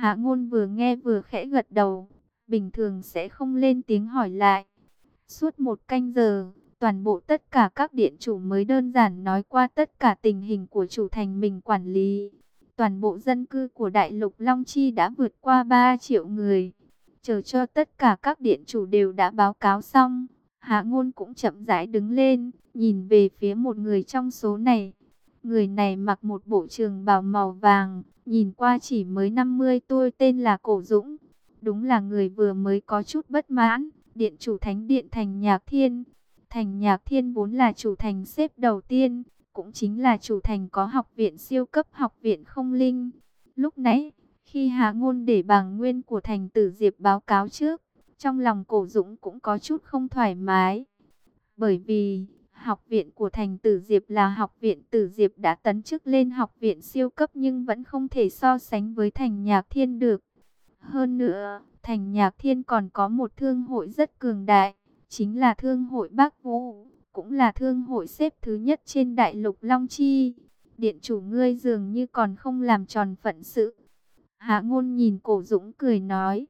Hạ Ngôn vừa nghe vừa khẽ gật đầu, bình thường sẽ không lên tiếng hỏi lại. Suốt 1 canh giờ, toàn bộ tất cả các điện chủ mới đơn giản nói qua tất cả tình hình của chủ thành mình quản lý. Toàn bộ dân cư của Đại lục Long Chi đã vượt qua 3 triệu người. Chờ cho tất cả các điện chủ đều đã báo cáo xong, Hạ Ngôn cũng chậm rãi đứng lên, nhìn về phía một người trong số này. Người này mặc một bộ trường bào màu vàng, nhìn qua chỉ mới 50 tuổi, tên là Cổ Dũng. Đúng là người vừa mới có chút bất mãn, điện chủ thánh điện Thành Nhạc Thiên. Thành Nhạc Thiên vốn là chủ thành xếp đầu tiên, cũng chính là chủ thành có học viện siêu cấp, học viện không linh. Lúc nãy, khi Hạ Ngôn để bảng nguyên của thành Tử Diệp báo cáo trước, trong lòng Cổ Dũng cũng có chút không thoải mái. Bởi vì, học viện của thành Tử Diệp là học viện Tử Diệp đã tấn chức lên học viện siêu cấp, nhưng vẫn không thể so sánh với Thành Nhạc Thiên được. Hơn nữa, Thành Nhạc Thiên còn có một thương hội rất cường đại, chính là thương hội Bắc Vũ, cũng là thương hội xếp thứ nhất trên Đại lục Long Chi. Điện chủ ngươi dường như còn không làm tròn phận sự. Hạ Ngôn nhìn Cổ Dũng cười nói.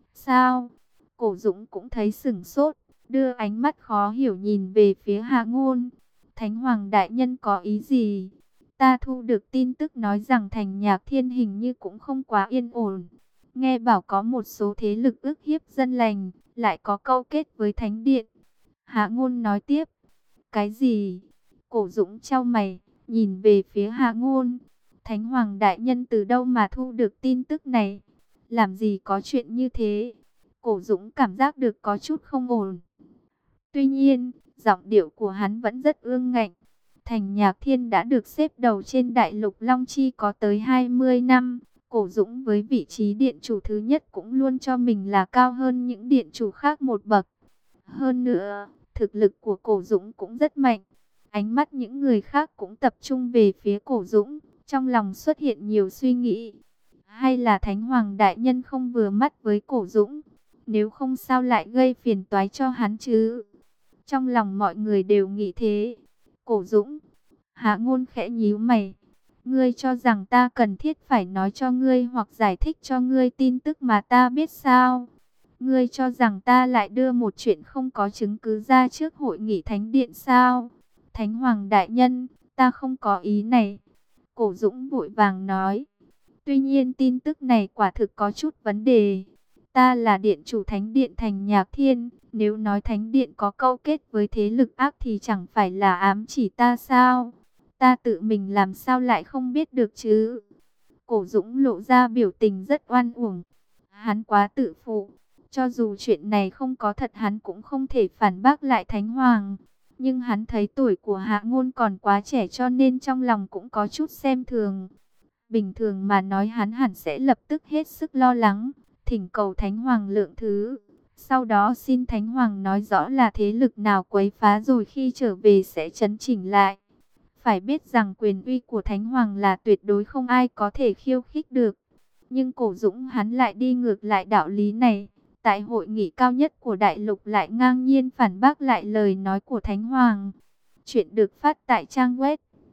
Sao? Cổ Dũng cũng thấy sửng sốt, đưa ánh mắt khó hiểu nhìn về phía Hạ Ngôn. Thánh Hoàng đại nhân có ý gì? Ta thu được tin tức nói rằng Thành Nhạc Thiên hình như cũng không quá yên ổn. Nghe bảo có một số thế lực ức hiếp dân lành, lại có câu kết với Thánh Điện. Hạ Ngôn nói tiếp. Cái gì? Cổ Dũng chau mày, nhìn về phía Hạ Ngôn. Thánh Hoàng đại nhân từ đâu mà thu được tin tức này? Làm gì có chuyện như thế? Cổ Dũng cảm giác được có chút không ổn. Tuy nhiên, giọng điệu của hắn vẫn rất ương ngạnh. Thành Nhạc Thiên đã được xếp đầu trên Đại lục Long Chi có tới 20 năm. Cổ Dũng với vị trí điện chủ thứ nhất cũng luôn cho mình là cao hơn những điện chủ khác một bậc. Hơn nữa, thực lực của Cổ Dũng cũng rất mạnh. Ánh mắt những người khác cũng tập trung về phía Cổ Dũng, trong lòng xuất hiện nhiều suy nghĩ. Hay là Thánh Hoàng đại nhân không vừa mắt với Cổ Dũng? Nếu không sao lại gây phiền toái cho hắn chứ? Trong lòng mọi người đều nghĩ thế. Cổ Dũng, Hạ Ngôn khẽ nhíu mày. Ngươi cho rằng ta cần thiết phải nói cho ngươi hoặc giải thích cho ngươi tin tức mà ta biết sao? Ngươi cho rằng ta lại đưa một chuyện không có chứng cứ ra trước hội nghị Thánh Điện sao? Thánh Hoàng đại nhân, ta không có ý này. Cổ Dũng vội vàng nói. Tuy nhiên tin tức này quả thực có chút vấn đề. Ta là điện chủ Thánh Điện Thành Nhạc Thiên. Nếu nói Thánh Điện có câu kết với thế lực ác thì chẳng phải là ám chỉ ta sao? Ta tự mình làm sao lại không biết được chứ? Cổ Dũng lộ ra biểu tình rất oan uổng. Hắn quá tự phụ. Cho dù chuyện này không có thật hắn cũng không thể phản bác lại Thánh Hoàng. Nhưng hắn thấy tuổi của Hạ Ngôn còn quá trẻ cho nên trong lòng cũng có chút xem thường. Bình thường mà nói hắn hẳn sẽ lập tức hết sức lo lắng, thỉnh cầu Thánh Hoàng lượng thứ. Sau đó xin Thánh Hoàng nói rõ là thế lực nào quấy phá rồi khi trở về sẽ chấn chỉnh lại. Phải biết rằng quyền uy của Thánh Hoàng là tuyệt đối không ai có thể khiêu khích được. Nhưng Cổ Dũng hắn lại đi ngược lại đạo lý này. Tại hội nghị cao nhất của Đại lục lại ngang nhiên phản bác lại lời nói của Thánh Hoàng. Chuyện được phát tại trang web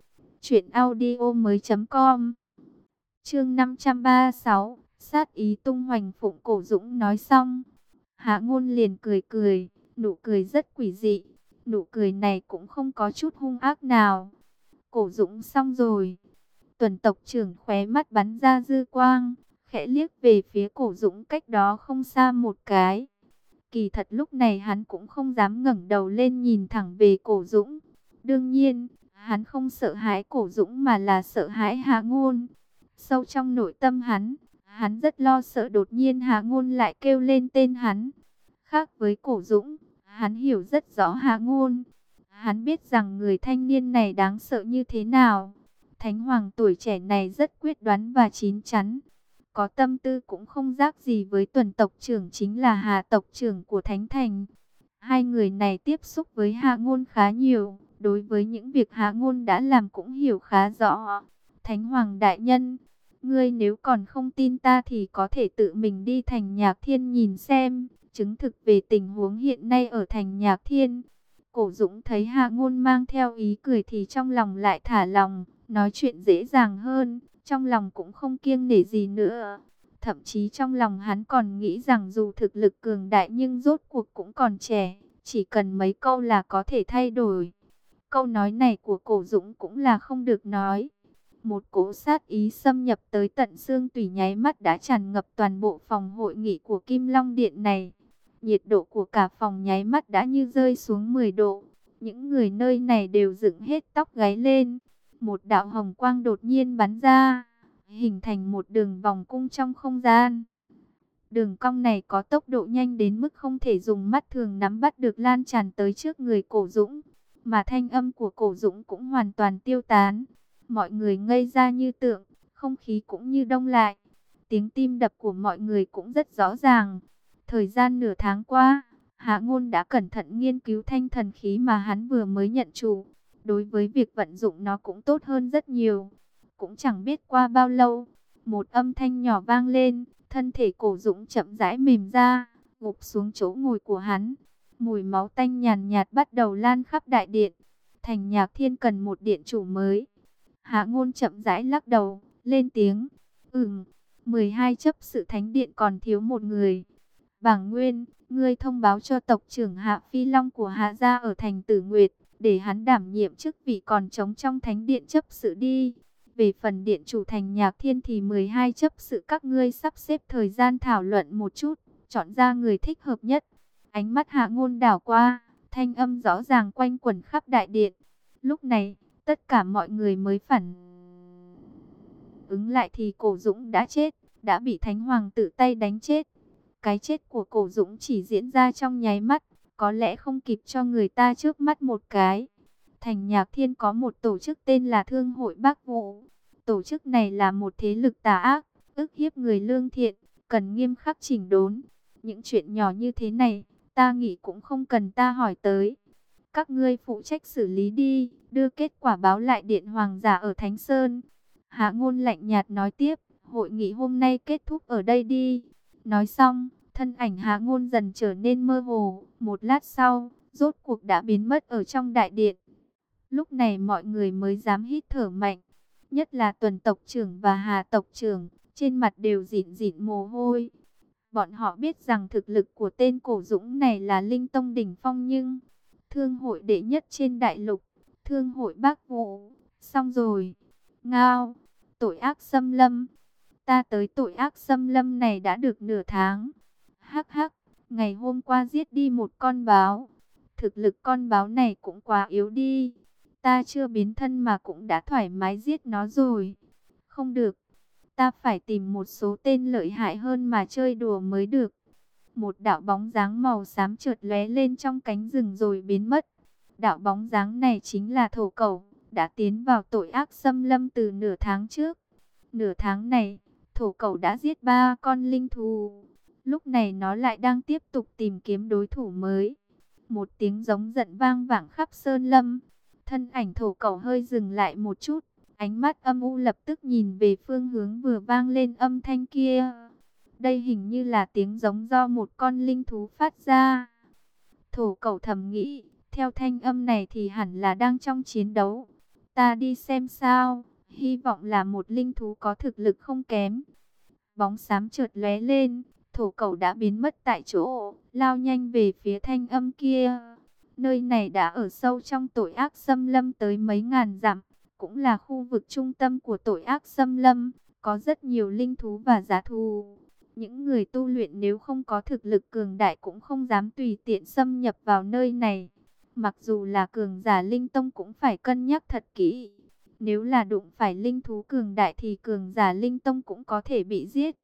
truyệnaudiomoi.com. Chương 536, sát ý tung hoành phụng. Cổ Dũng nói xong, Hạ Ngôn liền cười cười, nụ cười rất quỷ dị. Nụ cười này cũng không có chút hung ác nào. Cổ Dũng xong rồi. Tuần tộc trưởng khóe mắt bắn ra dư quang, khẽ liếc về phía Cổ Dũng cách đó không xa một cái. Kỳ thật lúc này hắn cũng không dám ngẩng đầu lên nhìn thẳng về Cổ Dũng. Đương nhiên, hắn không sợ hãi Cổ Dũng mà là sợ hãi Hạ Ngôn. Sâu trong nội tâm hắn rất lo sợ đột nhiên Hạ Ngôn lại kêu lên tên hắn. Khác với Cổ Dũng, hắn hiểu rất rõ Hạ Ngôn. Hắn biết rằng người thanh niên này đáng sợ như thế nào. Thánh Hoàng tuổi trẻ này rất quyết đoán và chín chắn. Có tâm tư cũng không rác gì với tuần tộc trưởng chính là Hà tộc trưởng của Thánh Thành. Hai người này tiếp xúc với Hạ Ngôn khá nhiều. Đối với những việc Hạ Ngôn đã làm cũng hiểu khá rõ. Thánh Hoàng đại nhân, ngươi nếu còn không tin ta thì có thể tự mình đi Thành Nhạc Thiên nhìn xem. Chứng thực về tình huống hiện nay ở Thành Nhạc Thiên. Cổ Dũng thấy Hạ Ngôn mang theo ý cười thì trong lòng lại thả lòng, nói chuyện dễ dàng hơn, trong lòng cũng không kiêng nể gì nữa. Thậm chí trong lòng hắn còn nghĩ rằng dù thực lực cường đại nhưng rốt cuộc cũng còn trẻ, chỉ cần mấy câu là có thể thay đổi. Câu nói này của Cổ Dũng cũng là không được nói. Một cỗ sát ý xâm nhập tới tận xương tủy, nháy mắt đã tràn ngập toàn bộ phòng hội nghị của Kim Long Điện này. Nhiệt độ của cả phòng nháy mắt đã như rơi xuống 10 độ. Những người nơi này đều dựng hết tóc gáy lên. Một đạo hồng quang đột nhiên bắn ra, hình thành một đường vòng cung trong không gian. Đường cong này có tốc độ nhanh đến mức không thể dùng mắt thường nắm bắt được, lan tràn tới trước người Cổ Dũng. Mà thanh âm của Cổ Dũng cũng hoàn toàn tiêu tán. Mọi người ngây ra như tượng, không khí cũng như đông lại. Tiếng tim đập của mọi người cũng rất rõ ràng. Thời gian nửa tháng qua, Hạ Ngôn đã cẩn thận nghiên cứu thanh thần khí mà hắn vừa mới nhận chủ. Đối với việc vận dụng nó cũng tốt hơn rất nhiều. Cũng chẳng biết qua bao lâu, một âm thanh nhỏ vang lên, thân thể Cổ Dũng chậm rãi mềm ra, gục xuống chỗ ngồi của hắn. Mùi máu tanh nhàn nhạt bắt đầu lan khắp đại điện. Thành Nhạc Thiên cần một điện chủ mới. Hạ Ngôn chậm rãi lắc đầu, lên tiếng. 12 chấp sự thánh điện còn thiếu một người. Bảng Nguyên, ngươi thông báo cho tộc trưởng Hạ Phi Long của Hạ gia ở thành Tử Nguyệt, để hắn đảm nhiệm chức vị còn trống trong thánh điện chấp sự đi. Về phần điện chủ Thành Nhạc Thiên thì 12 chấp sự các ngươi sắp xếp thời gian thảo luận một chút, chọn ra người thích hợp nhất. Ánh mắt Hạ Ngôn đảo qua, thanh âm rõ ràng quanh quẩn khắp đại điện. Lúc này, tất cả mọi người mới phản ứng lại thì Cổ Dũng đã chết, đã bị Thánh Hoàng tự tay đánh chết. Cái chết của Cổ Dũng chỉ diễn ra trong nháy mắt, có lẽ không kịp cho người ta chớp mắt một cái. Thành Nhạc Thiên có một tổ chức tên là Thương hội Bắc Vũ. Tổ chức này là một thế lực tà ác, ức hiếp người lương thiện, cần nghiêm khắc chỉnh đốn. Những chuyện nhỏ như thế này, ta nghĩ cũng không cần ta hỏi tới. Các ngươi phụ trách xử lý đi, đưa kết quả báo lại Điện Hoàng giả ở Thánh Sơn. Hạ Ngôn lạnh nhạt nói tiếp, hội nghị hôm nay kết thúc ở đây đi. Nói xong, thân ảnh Hạ Ngôn dần trở nên mơ hồ. Một lát sau, rốt cuộc đã biến mất ở trong đại điện. Lúc này mọi người mới dám hít thở mạnh. Nhất là Tuần tộc trưởng và Hà tộc trưởng, trên mặt đều dịn dịn mồ hôi. Bọn họ biết rằng thực lực của tên Cổ Dũng này là linh tông đỉnh phong, nhưng thương hội đệ nhất trên đại lục, thương hội Bắc Vũ, xong rồi. Ngao, tội ác xâm lâm. Ta tới tội ác xâm lâm này đã được nửa tháng. Hắc hắc, ngày hôm qua giết đi một con báo. Thực lực con báo này cũng quá yếu đi. Ta chưa biến thân mà cũng đã thoải mái giết nó rồi. Không được, ta phải tìm một số tên lợi hại hơn mà chơi đùa mới được. Một đạo bóng dáng màu xám chợt lóe lên trong cánh rừng rồi biến mất. Đạo bóng dáng này chính là Thổ Cẩu, đã tiến vào tội ác xâm lâm từ nửa tháng trước. Nửa tháng này, Thổ Cẩu đã giết 3 con linh thú. Lúc này nó lại đang tiếp tục tìm kiếm đối thủ mới. Một tiếng giống giận vang vẳng khắp sơn lâm. Thân ảnh Thổ Cẩu hơi dừng lại một chút, ánh mắt âm u lập tức nhìn về phương hướng vừa vang lên âm thanh kia. Đây hình như là tiếng giống do một con linh thú phát ra. Thổ Cẩu thầm nghĩ, theo thanh âm này thì hẳn là đang trong chiến đấu. Ta đi xem sao, hy vọng là một linh thú có thực lực không kém. Bóng xám chợt lóe lên, Thổ Cẩu đã biến mất tại chỗ, lao nhanh về phía thanh âm kia. Nơi này đã ở sâu trong tội ác xâm lâm tới mấy ngàn dặm, cũng là khu vực trung tâm của tội ác xâm lâm, có rất nhiều linh thú và dã thú. Những người tu luyện nếu không có thực lực cường đại cũng không dám tùy tiện xâm nhập vào nơi này. Mặc dù là cường giả linh tông cũng phải cân nhắc thật kỹ. Nếu là đụng phải linh thú cường đại thì cường giả linh tông cũng có thể bị giết.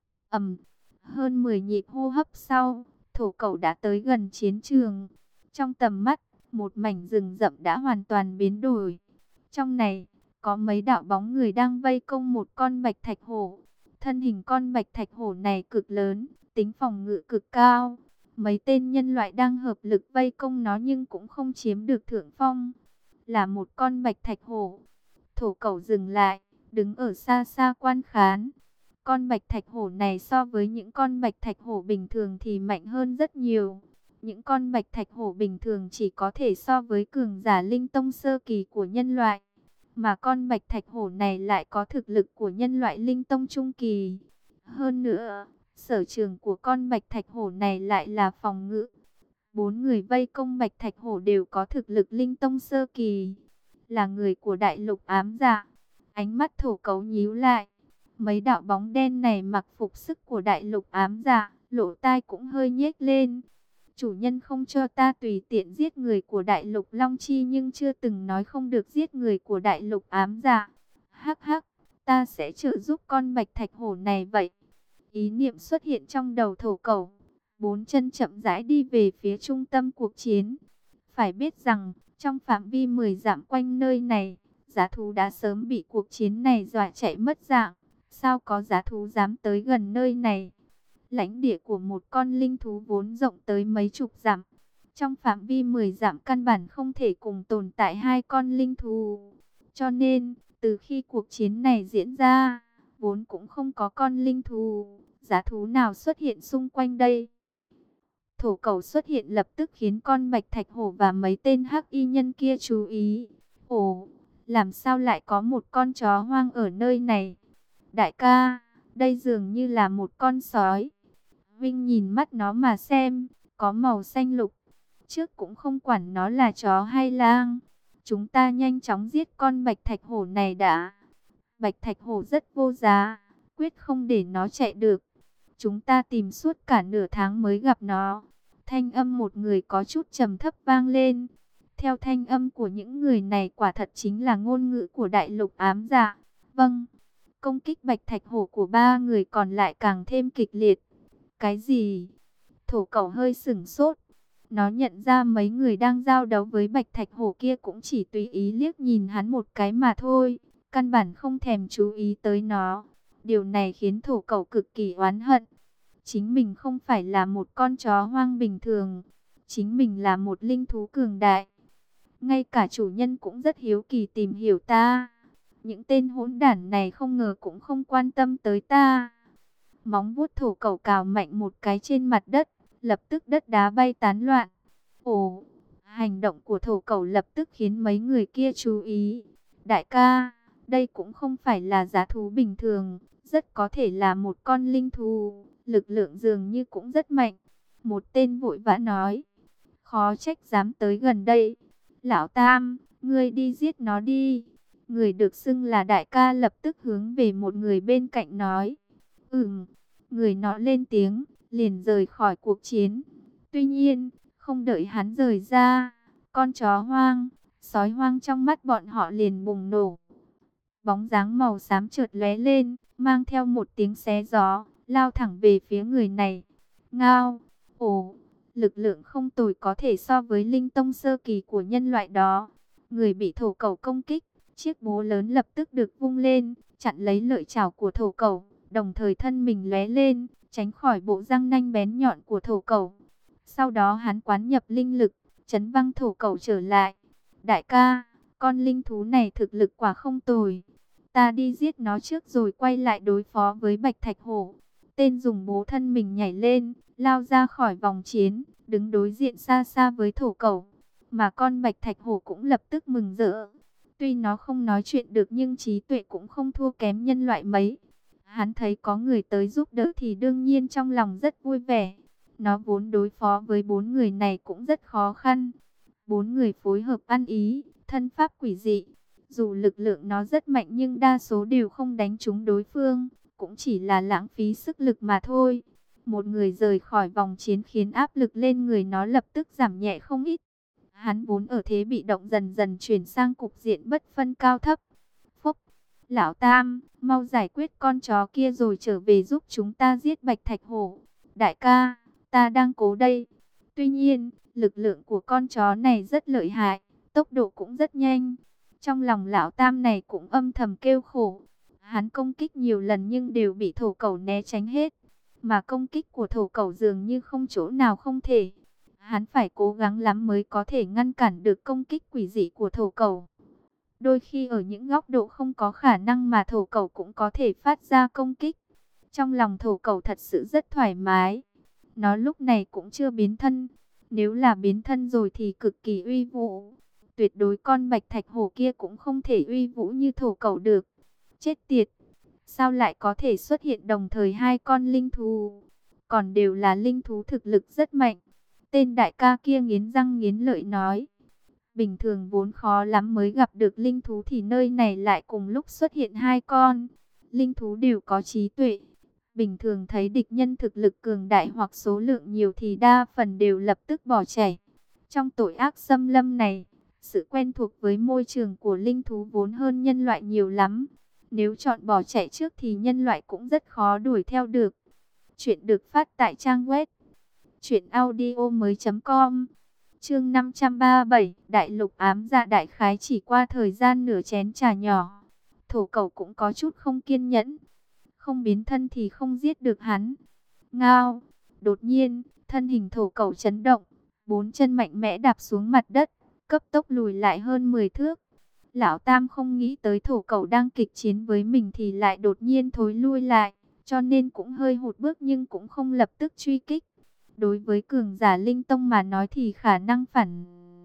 Hơn 10 nhịp hô hấp sau, Thổ Cẩu đã tới gần chiến trường. Trong tầm mắt, một mảnh rừng rậm đã hoàn toàn biến đổi. Trong này, có mấy đạo bóng người đang vây công một con bạch thạch hổ. Thân hình con bạch thạch hổ này cực lớn, tính phòng ngự cực cao. Mấy tên nhân loại đang hợp lực vây công nó nhưng cũng không chiếm được thượng phong. Là một con bạch thạch hổ. Thổ Cẩu dừng lại, đứng ở xa xa quan khán. Con bạch thạch hổ này so với những con bạch thạch hổ bình thường thì mạnh hơn rất nhiều. Những con bạch thạch hổ bình thường chỉ có thể so với cường giả linh tông sơ kỳ của nhân loại. Mà con bạch thạch hổ này lại có thực lực của nhân loại linh tông trung kỳ. Hơn nữa, sở trường của con bạch thạch hổ này lại là phòng ngự. 4 người vây công bạch thạch hổ đều có thực lực linh tông sơ kỳ, là người của đại lục ám dạ. Ánh mắt thổ cấu nhíu lại. Mấy đạo bóng đen này mặc phục sức của đại lục ám dạ, lỗ tai cũng hơi nhếch lên. Chủ nhân không cho ta tùy tiện giết người của đại lục Long Chi, nhưng chưa từng nói không được giết người của đại lục ám dạ. Hắc hắc, ta sẽ trợ giúp con bạch thạch hổ này vậy. Ý niệm xuất hiện trong đầu thổ cẩu. 4 chân chậm rãi đi về phía trung tâm cuộc chiến. Phải biết rằng, trong phạm vi 10 dặm quanh nơi này, giá thú đã sớm bị cuộc chiến này dọa chạy mất dạng. Sao có giá thú dám tới gần nơi này? Lãnh địa của một con linh thú vốn rộng tới mấy chục dặm. Trong phạm vi 10 dặm căn bản không thể cùng tồn tại 2 con linh thú. Cho nên, từ khi cuộc chiến này diễn ra, vốn cũng không có con linh thú, giá thú nào xuất hiện xung quanh đây. Thổ cẩu xuất hiện lập tức khiến con bạch thạch hổ và mấy tên hắc y nhân kia chú ý. Ồ, làm sao lại có một con chó hoang ở nơi này? Đại ca, đây dường như là một con sói. Vinh nhìn mắt nó mà xem, có màu xanh lục. Trước cũng không quản nó là chó hay lang. Chúng ta nhanh chóng giết con bạch thạch hổ này đã. Bạch thạch hổ rất vô giá, quyết không để nó chạy được. Chúng ta tìm suốt cả nửa tháng mới gặp nó. Thanh âm một người có chút trầm thấp vang lên. Theo thanh âm của những người này quả thật chính là ngôn ngữ của đại lục ám dạ. Vâng, công kích bạch thạch hổ của 3 người còn lại càng thêm kịch liệt. Cái gì? Thổ cẩu hơi sửng sốt. Nó nhận ra mấy người đang giao đấu với bạch thạch hổ kia cũng chỉ tùy ý liếc nhìn hắn một cái mà thôi. Căn bản không thèm chú ý tới nó. Điều này khiến thổ cẩu cực kỳ oán hận. Chính mình không phải là một con chó hoang bình thường. Chính mình là một linh thú cường đại. Ngay cả chủ nhân cũng rất hiếu kỳ tìm hiểu ta. Những tên hỗn đản này không ngờ cũng không quan tâm tới ta. Móng vuốt thổ cẩu cào mạnh một cái trên mặt đất. Lập tức đất đá bay tán loạn. Ồ, hành động của thổ cẩu lập tức khiến mấy người kia chú ý. Đại ca, đây cũng không phải là giá thú bình thường. Rất có thể là một con linh thú. Lực lượng dường như cũng rất mạnh. Một tên vội vã nói. Khó trách dám tới gần đây. Lão Tam, ngươi đi giết nó đi. Người được xưng là đại ca lập tức hướng về một người bên cạnh nói. Người nọ lên tiếng, liền rời khỏi cuộc chiến. Tuy nhiên, không đợi hắn rời ra, con chó hoang, sói hoang trong mắt bọn họ liền bùng nổ. Bóng dáng màu xám chợt lóe lên, mang theo một tiếng xé gió, lao thẳng về phía người này. Ngao, ồ, lực lượng không tồi có thể so với linh tông sơ kỳ của nhân loại đó. Người bị thổ cẩu công kích, chiếc búa lớn lập tức được vung lên, chặn lấy lợi chảo của thổ cẩu, đồng thời thân mình lóe lên, tránh khỏi bộ răng nanh bén nhọn của thổ cẩu. Sau đó hắn quán nhập linh lực, chấn văng thổ cẩu trở lại. Đại ca, con linh thú này thực lực quả không tồi. Ta đi giết nó trước rồi quay lại đối phó với bạch thạch hổ. Tên dùng bố thân mình nhảy lên, lao ra khỏi vòng chiến, đứng đối diện xa xa với thổ cẩu. Mà con bạch thạch hổ cũng lập tức mừng rỡ. Tuy nó không nói chuyện được nhưng trí tuệ cũng không thua kém nhân loại mấy. Hắn thấy có người tới giúp đỡ thì đương nhiên trong lòng rất vui vẻ. Nó vốn đối phó với 4 người này cũng rất khó khăn. 4 người phối hợp ăn ý, thân pháp quỷ dị. Dù lực lượng nó rất mạnh nhưng đa số đều không đánh trúng đối phương, cũng chỉ là lãng phí sức lực mà thôi. Một người rời khỏi vòng chiến khiến áp lực lên người nó lập tức giảm nhẹ không ít. Hắn vốn ở thế bị động dần dần chuyển sang cục diện bất phân cao thấp. Phúc, lão Tam, mau giải quyết con chó kia rồi trở về giúp chúng ta giết bạch thạch hổ. Đại ca, ta đang cố đây. Tuy nhiên, lực lượng của con chó này rất lợi hại, tốc độ cũng rất nhanh. Trong lòng lão Tam này cũng âm thầm kêu khổ. Hắn công kích nhiều lần nhưng đều bị thổ cẩu né tránh hết. Mà công kích của thổ cẩu dường như không chỗ nào không thể. Hắn phải cố gắng lắm mới có thể ngăn cản được công kích quỷ dị của thổ cẩu. Đôi khi ở những góc độ không có khả năng mà thổ cẩu cũng có thể phát ra công kích. Trong lòng thổ cẩu thật sự rất thoải mái. Nó lúc này cũng chưa biến thân. Nếu là biến thân rồi thì cực kỳ uy vũ. Tuyệt đối con bạch thạch hổ kia cũng không thể uy vũ như thổ cẩu được. Chết tiệt! Sao lại có thể xuất hiện đồng thời hai con linh thú? Còn đều là linh thú thực lực rất mạnh. Tên đại ca kia nghiến răng nghiến lợi nói. Bình thường vốn khó lắm mới gặp được linh thú thì nơi này lại cùng lúc xuất hiện hai con. Linh thú đều có trí tuệ. Bình thường thấy địch nhân thực lực cường đại hoặc số lượng nhiều thì đa phần đều lập tức bỏ chạy. Trong tội ác xâm lâm này, sự quen thuộc với môi trường của linh thú vốn hơn nhân loại nhiều lắm. Nếu chọn bỏ chạy trước thì nhân loại cũng rất khó đuổi theo được. Chuyện được phát tại trang web truyệnaudiomoi.com. Chương 537, Đại Lục ám dạ đại khái chỉ qua thời gian nửa chén trà nhỏ. Thổ Cẩu cũng có chút không kiên nhẫn. Không biến thân thì không giết được hắn. Ngao, đột nhiên, thân hình Thổ Cẩu chấn động, bốn chân mạnh mẽ đạp xuống mặt đất, cấp tốc lùi lại hơn 10 thước. Lão Tam không nghĩ tới Thổ Cẩu đang kịch chiến với mình thì lại đột nhiên thối lui lại, cho nên cũng hơi hụt bước nhưng cũng không lập tức truy kích. Đối với cường giả linh tông mà nói thì khả năng phản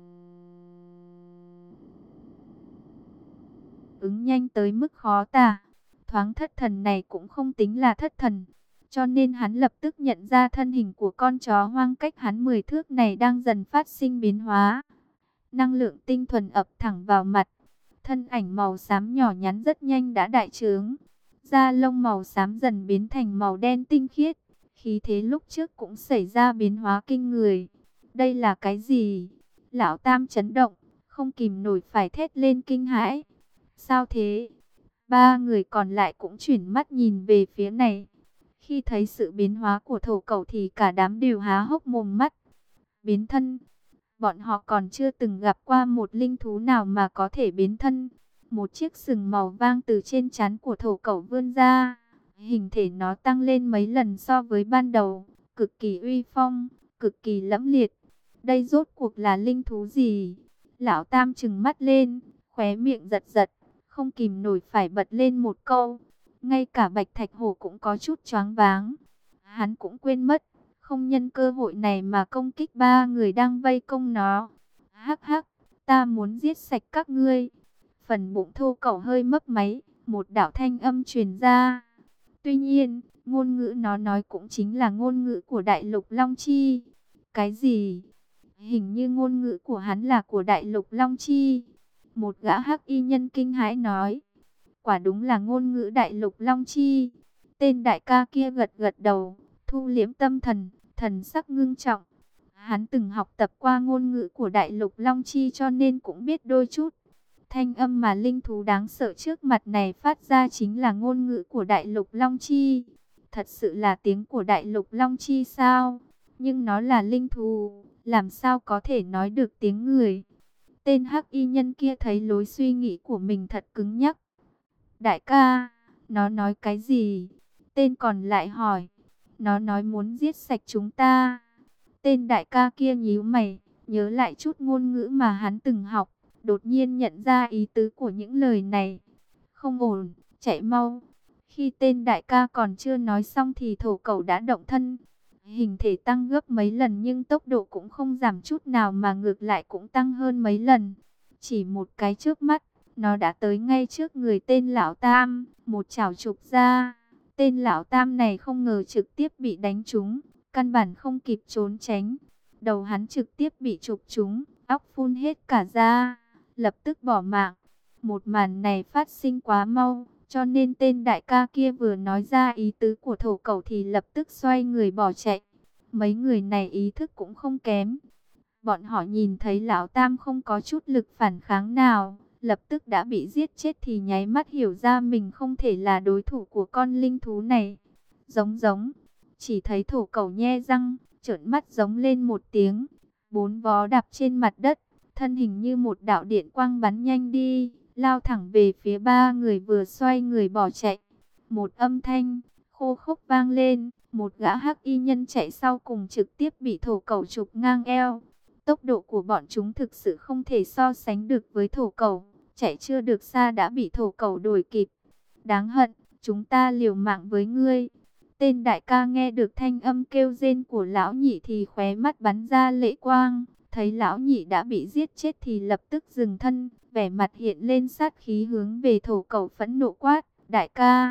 ứng nhanh tới mức khó tả. Thoáng thất thần này cũng không tính là thất thần, cho nên hắn lập tức nhận ra thân hình của con chó hoang cách hắn 10 thước này đang dần phát sinh biến hóa. Năng lượng tinh thuần ập thẳng vào mặt. Thân ảnh màu xám nhỏ nhắn rất nhanh đã đại trướng. Da lông màu xám dần biến thành màu đen tinh khiết. Khí thế lúc trước cũng xảy ra biến hóa kinh người. Đây là cái gì? Lão Tam chấn động, không kìm nổi phải thét lên kinh hãi. Sao thế? Ba người còn lại cũng chuyển mắt nhìn về phía này. Khi thấy sự biến hóa của Thổ Cẩu thì cả đám đều há hốc mồm mắt. Biến thân. Bọn họ còn chưa từng gặp qua một linh thú nào mà có thể biến thân. Một chiếc sừng màu vàng từ trên trán của Thổ Cẩu vươn ra. Hình thể nó tăng lên mấy lần so với ban đầu. Cực kỳ uy phong, cực kỳ lẫm liệt. Đây rốt cuộc là linh thú gì? Lão Tam trừng mắt lên, khóe miệng giật giật, không kìm nổi phải bật lên một câu. Ngay cả Bạch Thạch Hổ cũng có chút choáng váng. Hắn cũng quên mất, không nhân cơ hội này mà công kích ba người đang vây công nó. Hắc hắc, ta muốn giết sạch các ngươi. Phần bụng Thô Cẩu hơi mấp máy, một đạo thanh âm truyền ra. Tuy nhiên, ngôn ngữ nó nói cũng chính là ngôn ngữ của Đại Lục Long Chi. Cái gì? Hình như ngôn ngữ của hắn là của Đại Lục Long Chi. Một gã hắc y nhân kinh hãi nói. Quả đúng là ngôn ngữ Đại Lục Long Chi. Tên đại ca kia gật gật đầu, thu liễm tâm thần, thần sắc ngưng trọng. Hắn từng học tập qua ngôn ngữ của Đại Lục Long Chi cho nên cũng biết đôi chút. Thanh âm mà linh thú đáng sợ trước mặt này phát ra chính là ngôn ngữ của Đại Lục Long Chi. Thật sự là tiếng của Đại Lục Long Chi sao? Nhưng nó là linh thú, làm sao có thể nói được tiếng người? Tên hắc y nhân kia thấy lối suy nghĩ của mình thật cứng nhắc. Đại ca, nó nói cái gì? Tên còn lại hỏi. Nó nói muốn giết sạch chúng ta. Tên đại ca kia nhíu mày, nhớ lại chút ngôn ngữ mà hắn từng học. Đột nhiên nhận ra ý tứ của những lời này. Không ổn, chạy mau. Khi tên đại ca còn chưa nói xong thì Thổ Cẩu đã động thân. Hình thể tăng gấp mấy lần nhưng tốc độ cũng không giảm chút nào mà ngược lại cũng tăng hơn mấy lần. Chỉ một cái chớp mắt, nó đã tới ngay trước người tên Lão Tam, một chảo chụp ra. Tên Lão Tam này không ngờ trực tiếp bị đánh trúng, căn bản không kịp trốn tránh. Đầu hắn trực tiếp bị chụp trúng, óc phun hết cả ra, lập tức bỏ mạng. Một màn này phát sinh quá mau, cho nên tên đại ca kia vừa nói ra ý tứ của Thổ Cẩu thì lập tức xoay người bỏ chạy. Mấy người này ý thức cũng không kém. Bọn họ nhìn thấy Lão Tam không có chút lực phản kháng nào, lập tức đã bị giết chết thì nháy mắt hiểu ra mình không thể là đối thủ của con linh thú này. Giống giống, chỉ thấy Thổ Cẩu nhe răng, trợn mắt giống lên một tiếng, bốn vó đạp trên mặt đất, thân hình như một đạo điện quang bắn nhanh đi, lao thẳng về phía ba người vừa xoay người bỏ chạy. Một âm thanh khô khốc vang lên, một gã hắc y nhân chạy sau cùng trực tiếp bị Thổ Cẩu chụp ngang eo. Tốc độ của bọn chúng thực sự không thể so sánh được với Thổ Cẩu, chạy chưa được xa đã bị Thổ Cẩu đuổi kịp. Đáng hận, chúng ta liều mạng với ngươi. Tên đại ca nghe được thanh âm kêu rên của lão nhị thì khóe mắt bắn ra lệ quang, thấy lão nhị đã bị giết chết thì lập tức dừng thân, vẻ mặt hiện lên sát khí hướng về Thổ Cẩu phẫn nộ quát, đại ca,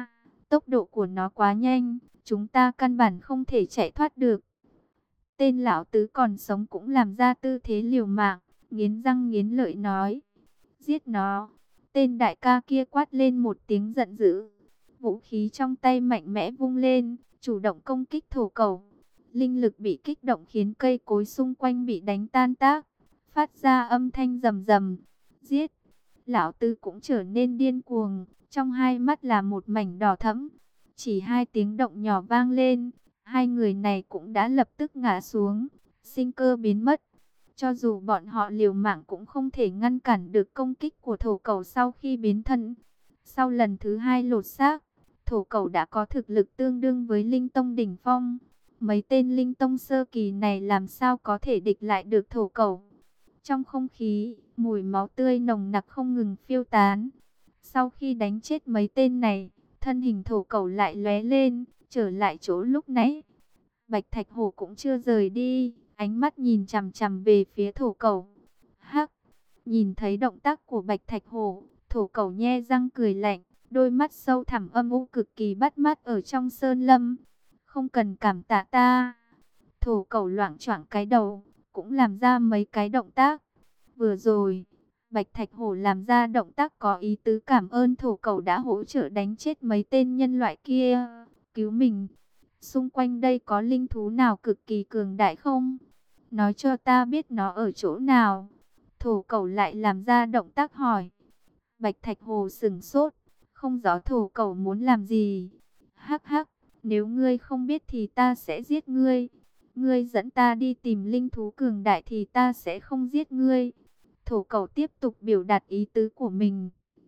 Tốc độ của nó quá nhanh, chúng ta căn bản không thể chạy thoát được. Tên lão tứ còn sống cũng làm ra tư thế liều mạng, nghiến răng nghiến lợi nói. Giết nó. Tên đại ca kia quát lên một tiếng giận dữ. Vũ khí trong tay mạnh mẽ vung lên, chủ động công kích thổ cẩu. Linh lực bị kích động khiến cây cối xung quanh bị đánh tan tác, phát ra âm thanh rầm rầm. Giết! Lão tứ cũng trở nên điên cuồng, trong hai mắt là một mảnh đỏ thẫm. Chỉ hai tiếng động nhỏ vang lên, hai người này cũng đã lập tức ngã xuống, sinh cơ biến mất. Cho dù bọn họ liều mạng cũng không thể ngăn cản được công kích của thổ cẩu sau khi biến thân. Sau lần thứ hai lột xác, thổ cẩu đã có thực lực tương đương với linh tông đỉnh phong. Mấy tên linh tông sơ kỳ này làm sao có thể địch lại được thổ cẩu. Trong không khí, mùi máu tươi nồng nặc không ngừng phiêu tán. Sau khi đánh chết mấy tên này, thân hình thổ cẩu lại lóe lên, trở lại chỗ lúc nãy. Bạch Thạch Hổ cũng chưa rời đi, ánh mắt nhìn chằm chằm về phía thổ cẩu. Hắc, nhìn thấy động tác của Bạch Thạch Hổ, thổ cẩu nhe răng cười lạnh, đôi mắt sâu thẳm âm u cực kỳ bắt mắt ở trong sơn lâm. Không cần cảm tạ ta. Thổ cẩu loạng choạng cái đầu, cũng làm ra mấy cái động tác. Vừa rồi, Bạch Thạch Hổ làm ra động tác có ý tứ cảm ơn thổ cẩu đã hỗ trợ đánh chết mấy tên nhân loại kia, cứu mình. Xung quanh đây có linh thú nào cực kỳ cường đại không? Nói cho ta biết nó ở chỗ nào. Thổ cẩu lại làm ra động tác hỏi. Bạch Thạch Hồ sững sốt, không rõ thổ cẩu muốn làm gì. Hắc hắc, nếu ngươi không biết thì ta sẽ giết ngươi. Ngươi dẫn ta đi tìm linh thú cường đại thì ta sẽ không giết ngươi. Thổ cẩu tiếp tục biểu đạt ý tứ của mình.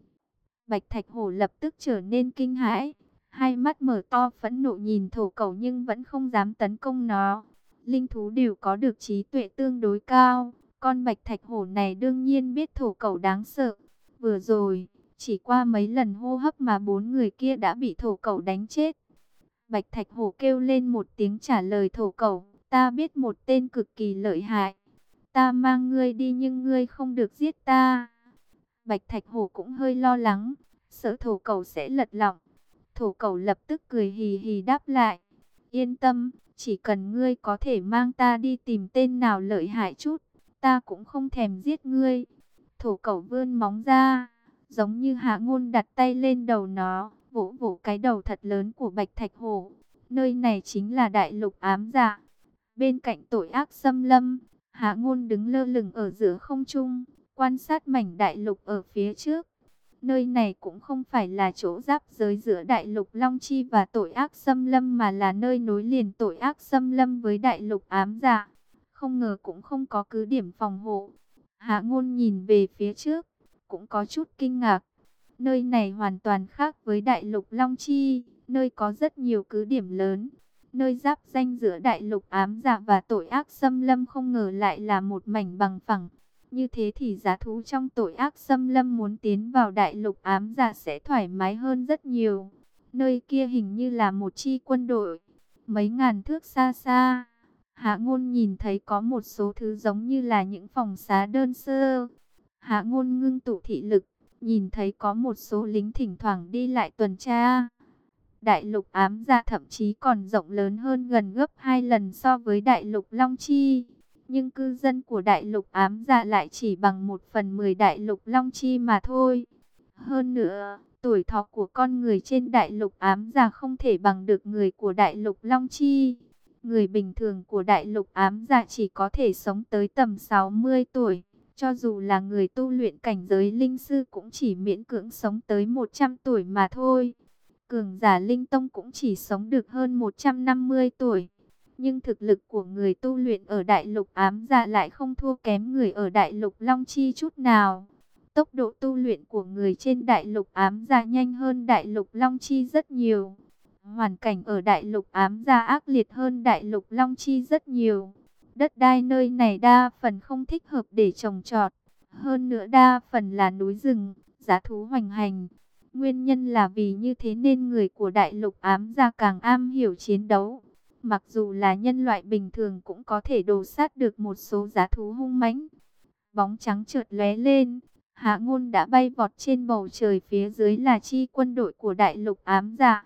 Bạch Thạch Hổ lập tức trở nên kinh hãi, hai mắt mở to phẫn nộ nhìn thổ cẩu nhưng vẫn không dám tấn công nó. Linh thú đều có được trí tuệ tương đối cao, con Bạch Thạch Hổ này đương nhiên biết thổ cẩu đáng sợ. Vừa rồi, chỉ qua mấy lần hô hấp mà bốn người kia đã bị thổ cẩu đánh chết. Bạch Thạch Hổ kêu lên một tiếng trả lời thổ cẩu, ta biết một tên cực kỳ lợi hại. Ta mang ngươi đi nhưng ngươi không được giết ta. Bạch Thạch Hổ cũng hơi lo lắng, sợ thổ cẩu sẽ lật lọng. Thổ cẩu lập tức cười hì hì đáp lại. Yên tâm, chỉ cần ngươi có thể mang ta đi tìm tên nào lợi hại chút, ta cũng không thèm giết ngươi. Thổ cẩu vươn móng ra, giống như Hạ Ngôn đặt tay lên đầu nó, vỗ vỗ cái đầu thật lớn của Bạch Thạch Hổ. Nơi này chính là đại lục ám dạ. Bên cạnh tội ác xâm lâm, Hạ Ngôn đứng lơ lửng ở giữa không trung, quan sát mảnh đại lục ở phía trước. Nơi này cũng không phải là chỗ giáp giới giữa đại lục Long Chi và tội ác xâm lâm mà là nơi nối liền tội ác xâm lâm với đại lục ám dạ. Không ngờ cũng không có cứ điểm phòng hộ. Hạ Ngôn nhìn về phía trước, cũng có chút kinh ngạc. Nơi này hoàn toàn khác với đại lục Long Chi, nơi có rất nhiều cứ điểm lớn. Nơi giáp ranh giữa đại lục ám dạ và tội ác xâm lâm không ngờ lại là một mảnh bằng phẳng. Như thế thì giá thú trong tội ác xâm lâm muốn tiến vào đại lục ám dạ sẽ thoải mái hơn rất nhiều. Nơi kia hình như là một chi quân đội. Mấy ngàn thước xa xa, Hạ Ngôn nhìn thấy có một số thứ giống như là những phòng xá đơn sơ. Hạ Ngôn ngưng tụ thị lực, nhìn thấy có một số lính thỉnh thoảng đi lại tuần tra. Đại lục ám dạ thậm chí còn rộng lớn hơn gần gấp 2 lần so với đại lục Long Chi. Nhưng cư dân của đại lục ám dạ lại chỉ bằng 1/10 đại lục Long Chi mà thôi. Hơn nữa, tuổi thọ của con người trên đại lục ám dạ không thể bằng được người của đại lục Long Chi. Người bình thường của đại lục ám dạ chỉ có thể sống tới tầm 60 tuổi. Cho dù là người tu luyện cảnh giới linh sư cũng chỉ miễn cưỡng sống tới 100 tuổi mà thôi. Cường giả linh tông cũng chỉ sống được hơn 150 tuổi. Nhưng thực lực của người tu luyện ở đại lục ám dạ lại không thua kém người ở đại lục Long Chi chút nào. Tốc độ tu luyện của người trên đại lục ám dạ nhanh hơn đại lục Long Chi rất nhiều. Hoàn cảnh ở đại lục ám dạ ác liệt hơn đại lục Long Chi rất nhiều. Đất đai nơi này đa phần không thích hợp để trồng trọt. Hơn nữa đa phần là núi rừng, dã thú hoành hành. Nguyên nhân là vì như thế nên người của đại lục ám dạ càng am hiểu chiến đấu. Mặc dù là nhân loại bình thường cũng có thể đồ sát được một số dã thú hung mãnh. Bóng trắng chợt lóe lên, Hạ Ngôn đã bay vọt trên bầu trời, phía dưới là chi quân đội của đại lục ám dạ.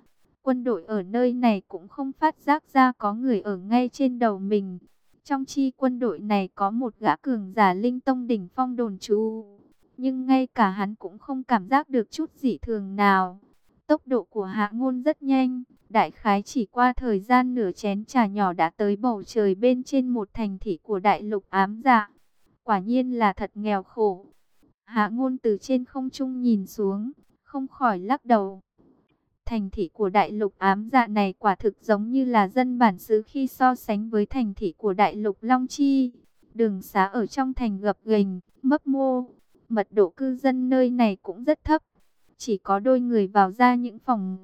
quân đội ở nơi này cũng không phát giác ra có người ở ngay trên đầu mình. Trong chi quân đội này có một gã cường giả linh tông đỉnh phong đồn trú, nhưng ngay cả hắn cũng không cảm giác được chút dị thường nào. Tốc độ của Hạ Ngôn rất nhanh, đại khái chỉ qua thời gian nửa chén trà nhỏ đã tới bầu trời bên trên một thành thị của đại lục ám dạ. Quả nhiên là thật nghèo khổ. Hạ Ngôn từ trên không trung nhìn xuống, không khỏi lắc đầu. Thành thị của đại lục ám dạ này quả thực giống như là dân bản xứ khi so sánh với thành thị của đại lục Long Chi. Đường xá ở trong thành gập ghềnh, mấp mô, mật độ cư dân nơi này cũng rất thấp. Chỉ có đôi người vào ra những phòng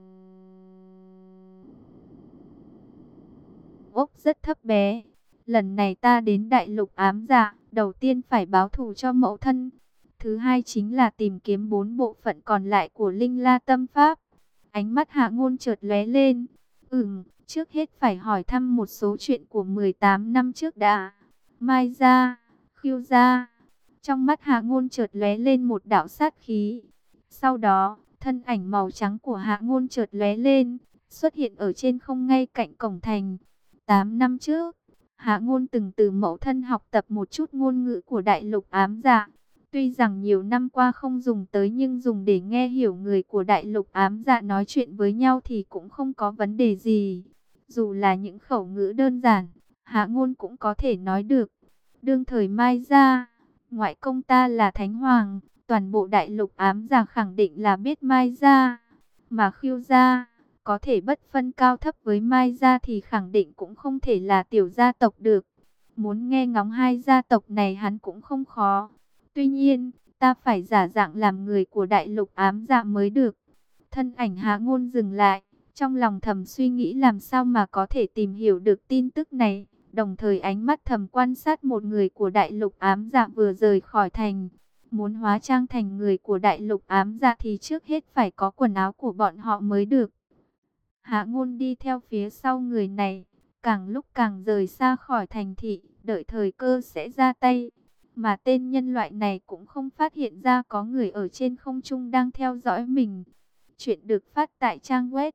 ốc rất thấp bé. Lần này ta đến đại lục ám dạ, đầu tiên phải báo thù cho mẫu thân. Thứ hai chính là tìm kiếm 4 bộ phận còn lại của Linh La Tâm Pháp. Ánh mắt Hạ Ngôn chợt lóe lên. Trước hết phải hỏi thăm một số chuyện của 18 năm trước đã. Mai gia, Khiêu gia. Trong mắt Hạ Ngôn chợt lóe lên một đạo sát khí. Sau đó, thân ảnh màu trắng của Hạ Ngôn chợt lóe lên, xuất hiện ở trên không ngay cạnh cổng thành. 8 năm trước, Hạ Ngôn từng từ mẫu thân học tập một chút ngôn ngữ của đại lục ám dạ. Tuy rằng nhiều năm qua không dùng tới nhưng dùng để nghe hiểu người của đại lục ám dạ nói chuyện với nhau thì cũng không có vấn đề gì. Dù là những khẩu ngữ đơn giản, Hạ Ngôn cũng có thể nói được. Đương thời Mai gia, ngoại công ta là Thánh Hoàng, toàn bộ đại lục ám dạ khẳng định là biết Mai gia. Mà Khiêu gia, có thể bất phân cao thấp với Mai gia thì khẳng định cũng không thể là tiểu gia tộc được. Muốn nghe ngóng hai gia tộc này hắn cũng không khó. Tuy nhiên, ta phải giả dạng làm người của đại lục ám dạ mới được. Thân ảnh Hạ Ngôn dừng lại, trong lòng thầm suy nghĩ làm sao mà có thể tìm hiểu được tin tức này. Đồng thời ánh mắt thầm quan sát một người của đại lục ám dạ vừa rời khỏi thành. Muốn hóa trang thành người của đại lục ám dạ thì trước hết phải có quần áo của bọn họ mới được. Hạ Ngôn đi theo phía sau người này, càng lúc càng rời xa khỏi thành thị, đợi thời cơ sẽ ra tay. Mà tên nhân loại này cũng không phát hiện ra có người ở trên không trung đang theo dõi mình. Chuyện được phát tại trang web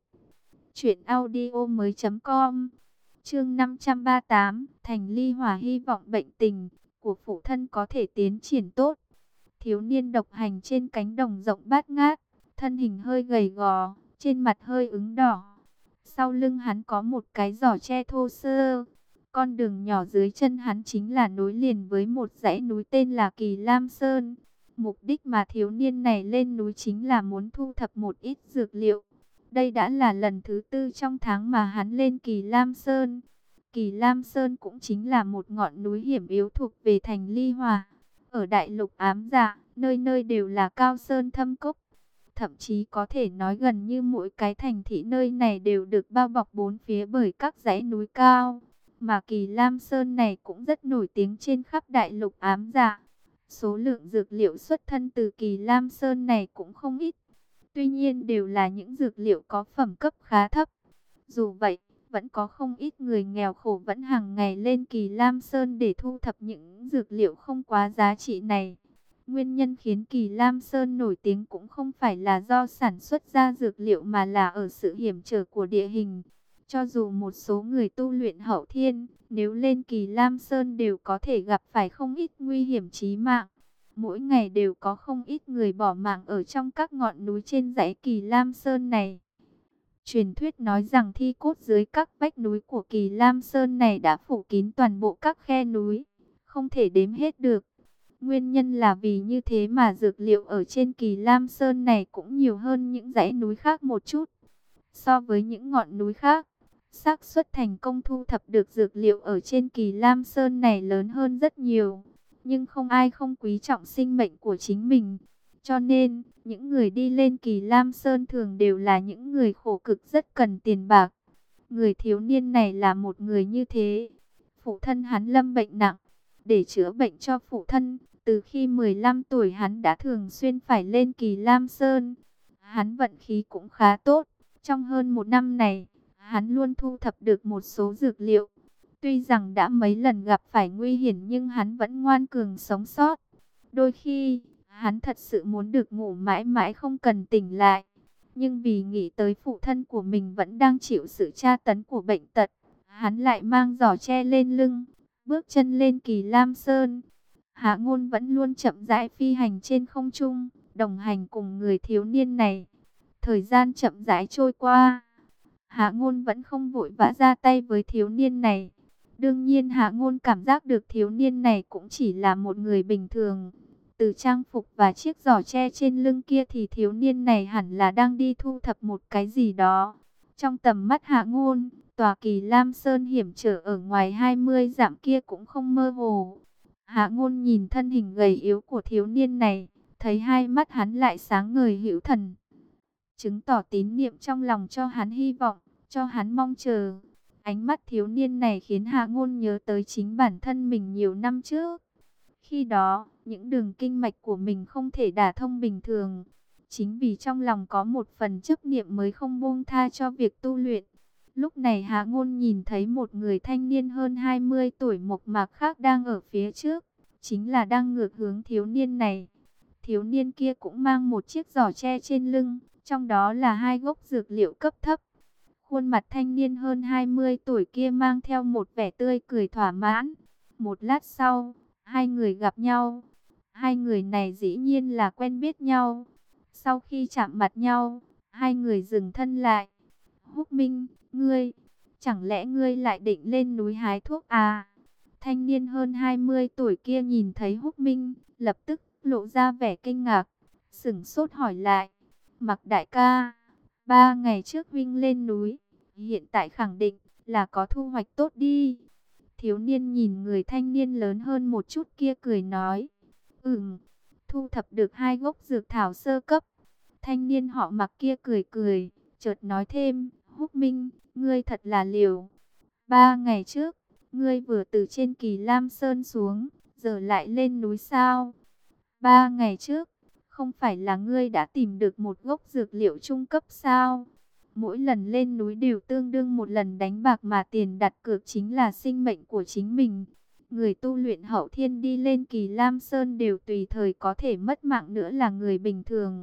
truyệnaudiomoi.com. Chương 538, Thành Ly Hỏa hy vọng bệnh tình của phụ thân có thể tiến triển tốt. Thiếu niên độc hành trên cánh đồng rộng bát ngát, thân hình hơi gầy gò, trên mặt hơi ửng đỏ. Sau lưng hắn có một cái giỏ tre thô sơ. Con đường nhỏ dưới chân hắn chính là nối liền với một dãy núi tên là Kỳ Lam Sơn. Mục đích mà thiếu niên này lên núi chính là muốn thu thập một ít dược liệu. Đây đã là lần thứ 4 trong tháng mà hắn lên Kỳ Lam Sơn. Kỳ Lam Sơn cũng chính là một ngọn núi hiểm yếu thuộc về thành Ly Hỏa. Ở đại lục ám dạ, nơi nơi đều là cao sơn thâm cốc. Thậm chí có thể nói gần như mỗi cái thành thị nơi này đều được bao bọc bốn phía bởi các dãy núi cao. Mà Kỳ Lam Sơn này cũng rất nổi tiếng trên khắp đại lục ám dạ. Số lượng dược liệu xuất thân từ Kỳ Lam Sơn này cũng không ít. Tuy nhiên đều là những dược liệu có phẩm cấp khá thấp. Dù vậy, vẫn có không ít người nghèo khổ vẫn hàng ngày lên Kỳ Lam Sơn để thu thập những dược liệu không quá giá trị này. Nguyên nhân khiến Kỳ Lam Sơn nổi tiếng cũng không phải là do sản xuất ra dược liệu mà là ở sự hiểm trở của địa hình. Cho dù một số người tu luyện hậu thiên, nếu lên Kỳ Lam Sơn đều có thể gặp phải không ít nguy hiểm chí mạng. Mỗi ngày đều có không ít người bỏ mạng ở trong các ngọn núi trên dãy Kỳ Lam Sơn này. Truyền thuyết nói rằng thi cốt dưới các vách núi của Kỳ Lam Sơn này đã phủ kín toàn bộ các khe núi, không thể đếm hết được. Nguyên nhân là vì như thế mà dược liệu ở trên Kỳ Lam Sơn này cũng nhiều hơn những dãy núi khác một chút. So với những ngọn núi khác, xác suất thành công thu thập được dược liệu ở trên Kỳ Lam Sơn này lớn hơn rất nhiều. Nhưng không ai không quý trọng sinh mệnh của chính mình. Cho nên, những người đi lên Kỳ Lam Sơn thường đều là những người khổ cực rất cần tiền bạc. Người thiếu niên này là một người như thế. Phụ thân hắn lâm bệnh nặng. Để chữa bệnh cho phụ thân, từ khi 15 tuổi hắn đã thường xuyên phải lên Kỳ Lam Sơn. Hắn vận khí cũng khá tốt. Trong hơn một năm này, hắn luôn thu thập được một số dược liệu. Tuy rằng đã mấy lần gặp phải nguy hiểm nhưng hắn vẫn ngoan cường sống sót. Đôi khi, hắn thật sự muốn được ngủ mãi mãi không cần tỉnh lại. Nhưng vì nghĩ tới phụ thân của mình vẫn đang chịu sự tra tấn của bệnh tật, hắn lại mang giỏ tre lên lưng, bước chân lên Kỳ Lam Sơn. Hạ Ngôn vẫn luôn chậm rãi phi hành trên không trung, đồng hành cùng người thiếu niên này. Thời gian chậm rãi trôi qua, Hạ Ngôn vẫn không vội vã ra tay với thiếu niên này. Đương nhiên Hạ Ngôn cảm giác được thiếu niên này cũng chỉ là một người bình thường. Từ trang phục và chiếc giỏ tre trên lưng kia thì thiếu niên này hẳn là đang đi thu thập một cái gì đó. Trong tầm mắt Hạ Ngôn, tòa Kỳ Lam Sơn hiểm trở ở ngoài 20 dặm kia cũng không mơ hồ. Hạ Ngôn nhìn thân hình gầy yếu của thiếu niên này, thấy hai mắt hắn lại sáng ngời hữu thần, chứng tỏ tín niệm trong lòng cho hắn hy vọng, cho hắn mong chờ. Ánh mắt thiếu niên này khiến Hạ Ngôn nhớ tới chính bản thân mình nhiều năm trước. Khi đó, những đường kinh mạch của mình không thể đả thông bình thường. Chính vì trong lòng có một phần chấp niệm mới không buông tha cho việc tu luyện. Lúc này Hạ Ngôn nhìn thấy một người thanh niên hơn 20 tuổi mộc mạc khác đang ở phía trước, chính là đang ngược hướng thiếu niên này. Thiếu niên kia cũng mang một chiếc giỏ tre trên lưng, trong đó là hai gốc dược liệu cấp thấp. Khuôn mặt thanh niên hơn 20 tuổi kia mang theo một vẻ tươi cười thỏa mãn. Một lát sau, hai người gặp nhau. Hai người này dĩ nhiên là quen biết nhau. Sau khi chạm mặt nhau, hai người dừng thân lại. Húc Minh, ngươi, chẳng lẽ ngươi lại định lên núi hái thuốc à? Thanh niên hơn 20 tuổi kia nhìn thấy Húc Minh, lập tức lộ ra vẻ kinh ngạc, sửng sốt hỏi lại. Mặc đại ca, 3 ngày trước huynh lên núi, hiện tại khẳng định là có thu hoạch tốt đi. Thiếu niên nhìn người thanh niên lớn hơn một chút kia cười nói. Thu thập được 2 gốc dược thảo sơ cấp. Thanh niên họ Mặc kia cười cười, chợt nói thêm. Húc Minh, ngươi thật là liều. 3 ngày trước, ngươi vừa từ trên Kỳ Lam Sơn xuống, giờ lại lên núi sao? 3 ngày trước, không phải là ngươi đã tìm được một gốc dược liệu trung cấp sao? Mỗi lần lên núi đều tương đương một lần đánh bạc mà tiền đặt cược chính là sinh mệnh của chính mình. Người tu luyện hậu thiên đi lên Kỳ Lam Sơn đều tùy thời có thể mất mạng nữa là người bình thường.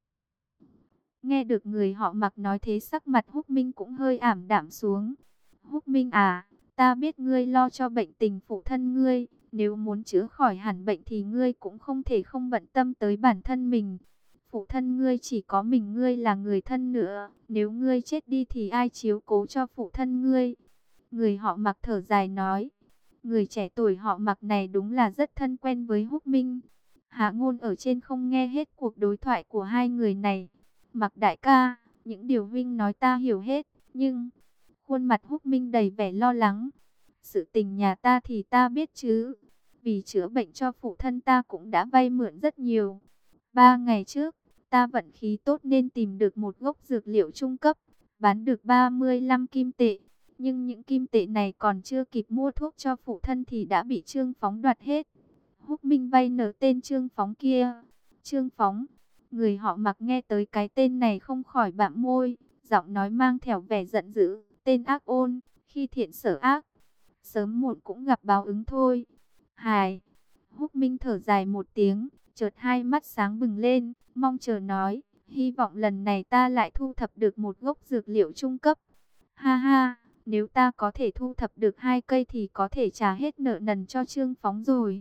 Nghe được người họ Mặc nói thế, sắc mặt Húc Minh cũng hơi ảm đạm xuống. Húc Minh à, ta biết ngươi lo cho bệnh tình phụ thân ngươi. Nếu muốn chữa khỏi hẳn bệnh thì ngươi cũng không thể không bận tâm tới bản thân mình. Phụ thân ngươi chỉ có mình ngươi là người thân nữa. Nếu ngươi chết đi thì ai chiếu cố cho phụ thân ngươi? Người họ Mặc thở dài nói. Người trẻ tuổi họ Mặc này đúng là rất thân quen với Húc Minh. Hạ Ngôn ở trên không nghe hết cuộc đối thoại của hai người này. Mặc đại ca, những điều huynh nói ta hiểu hết, nhưng khuôn mặt Húc Minh đầy vẻ lo lắng. Sự tình nhà ta thì ta biết chứ. Vì chữa bệnh cho phụ thân ta cũng đã vay mượn rất nhiều. 3 ngày trước, ta vận khí tốt nên tìm được một gốc dược liệu trung cấp, bán được 35 kim tệ. Nhưng những kim tệ này còn chưa kịp mua thuốc cho phụ thân thì đã bị Trương Phóng đoạt hết. Húc Minh vay nợ tên Trương Phóng kia. Trương Phóng, người họ Mặc nghe tới cái tên này không khỏi bặm môi, giọng nói mang theo vẻ giận dữ. Tên ác ôn, khi thiện sở ác, sớm muộn cũng gặp báo ứng thôi. Hài. Húc Minh thở dài một tiếng, chợt hai mắt sáng bừng lên, mong chờ nói, hy vọng lần này ta lại thu thập được một gốc dược liệu trung cấp. Ha ha, nếu ta có thể thu thập được 2 cây thì có thể trả hết nợ nần cho Trương Phóng rồi.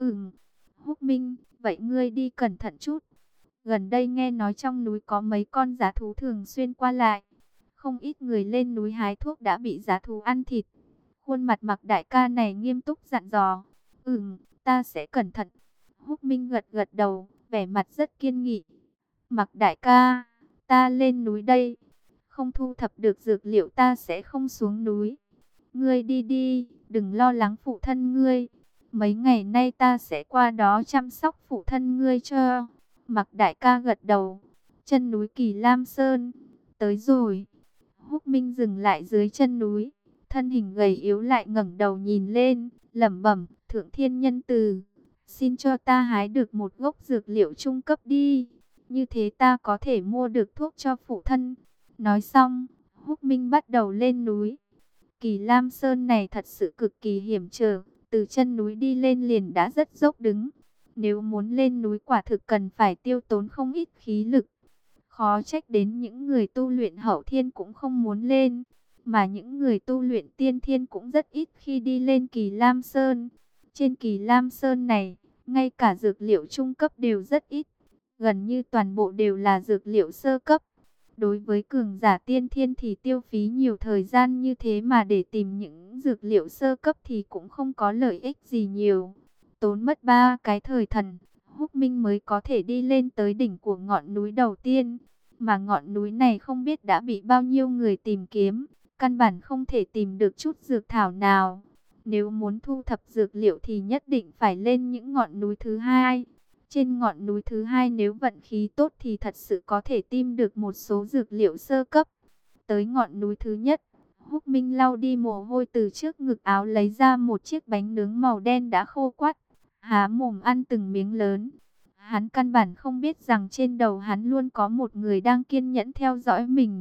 Húc Minh, vậy ngươi đi cẩn thận chút. Gần đây nghe nói trong núi có mấy con dã thú thường xuyên qua lại. Không ít người lên núi hái thuốc đã bị dã thú ăn thịt. Khuôn mặt Mặc đại ca này nghiêm túc dặn dò. Ta sẽ cẩn thận. Húc Minh gật gật đầu, vẻ mặt rất kiên nghị. Mặc đại ca, ta lên núi đây. Không thu thập được dược liệu ta sẽ không xuống núi. Ngươi đi đi, đừng lo lắng phụ thân ngươi. Mấy ngày nay ta sẽ qua đó chăm sóc phụ thân ngươi cho. Mặc đại ca gật đầu. Chân núi Kỳ Lam Sơn. Tới rồi. Húc Minh dừng lại dưới chân núi. Thân hình gầy yếu lại ngẩng đầu nhìn lên, lẩm bẩm, Thượng Thiên nhân từ, xin cho ta hái được một gốc dược liệu trung cấp đi. Như thế ta có thể mua được thuốc cho phụ thân. Nói xong, Húc Minh bắt đầu lên núi. Kỳ Lam Sơn này thật sự cực kỳ hiểm trở. Từ chân núi đi lên liền đã rất dốc đứng. Nếu muốn lên núi quả thực cần phải tiêu tốn không ít khí lực. Khó trách đến những người tu luyện hậu thiên cũng không muốn lên, mà những người tu luyện tiên thiên cũng rất ít khi đi lên Kỳ Lam Sơn. Trên Kỳ Lam Sơn này, ngay cả dược liệu trung cấp đều rất ít, gần như toàn bộ đều là dược liệu sơ cấp. Đối với cường giả tiên thiên thì tiêu phí nhiều thời gian như thế mà để tìm những dược liệu sơ cấp thì cũng không có lợi ích gì nhiều. Tốn mất 3 cái thời thần, Húc Minh mới có thể đi lên tới đỉnh của ngọn núi đầu tiên. Mà ngọn núi này không biết đã bị bao nhiêu người tìm kiếm, căn bản không thể tìm được chút dược thảo nào. Nếu muốn thu thập dược liệu thì nhất định phải lên những ngọn núi thứ hai. Trên ngọn núi thứ hai nếu vận khí tốt thì thật sự có thể tìm được một số dược liệu sơ cấp. Tới ngọn núi thứ nhất, Húc Minh lau đi mồ hôi từ trước ngực áo, lấy ra một chiếc bánh nướng màu đen đã khô quắt, há mồm ăn từng miếng lớn. Hắn căn bản không biết rằng trên đầu hắn luôn có một người đang kiên nhẫn theo dõi mình.